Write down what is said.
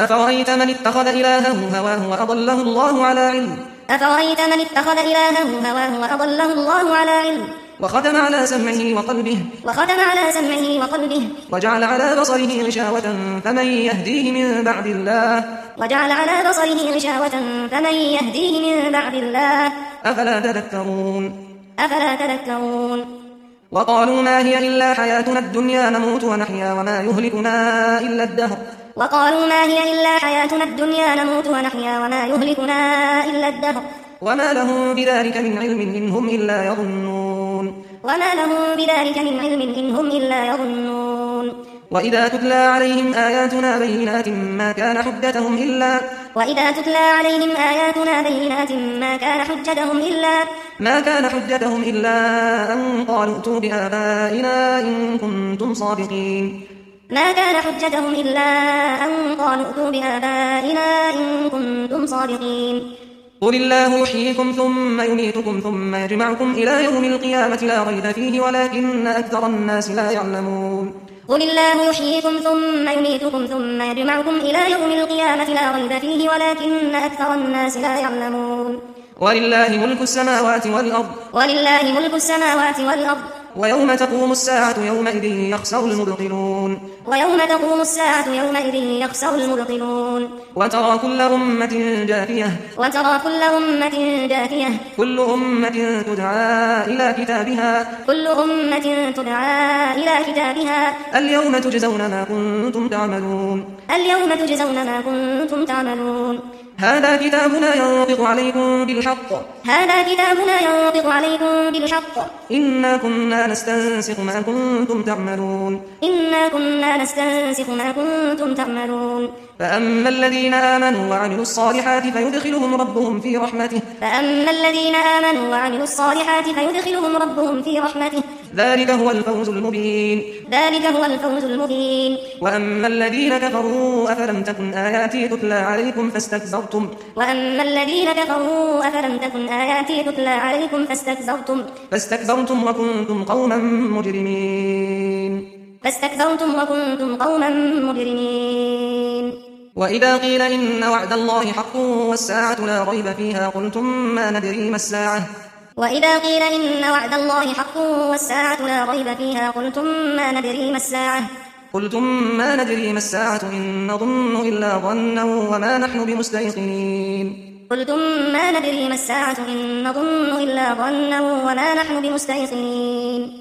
أفرأيت من اتخذ إلهه هواه وأضله الله على علم أفرأيت من اتخذ إلهه هواه وأضله الله على علم وختم على سمعه وقلبه وجعل على بصره غشاوة فمن يهديه من بعد الله أفلا تذكرون وقالوا ما هي إلا حياتنا الدنيا نموت ونحيا وما يهلكنا إلا الدهر وما لهم بذلك من علم إن هم إلا يظنون وإذا تتلى عليهم آياتنا بينات ما كان حجتهم إلا أن قالوا ائتوا بآبائنا إن كنتم صادقين قل الله يحييكم ثم يميتكم ثم يجمعكم إلى يوم القيامة لا ريب فيه ولكن أكثر الناس لا يعلمون قل الله يحييكم ثم يميتكم ثم يجمعكم إلى يوم القيامة لا ريب فيه ولكن أكثر الناس لا يعلمون ولله ملك السماوات والأرض ويوم تقوم الساعة يومئذ يخسر المبطلون وترى كل أمة جاثية كل أمة تدعى إلى كتابها اليوم تجزون ما كنتم تعملون هذا كتابنا ينطق عليكم بالحق إنا كنا نستنسخ ما كنتم تعملون فأما الذين آمنوا وعملوا الصالحات فيدخلهم ربهم في رحمته ذلك هو الفوز المبين وأما الذين كفروا أفلم تكن آياتي تتلى عليكم فاستكبرتم وكنتم قوما مجرمين وإذا قيل إن وعد الله حق والساعة لا ريب فيها قلتم ما ندري ما الساعة إن نظن إلا ظنا وما نحن بمستيقنين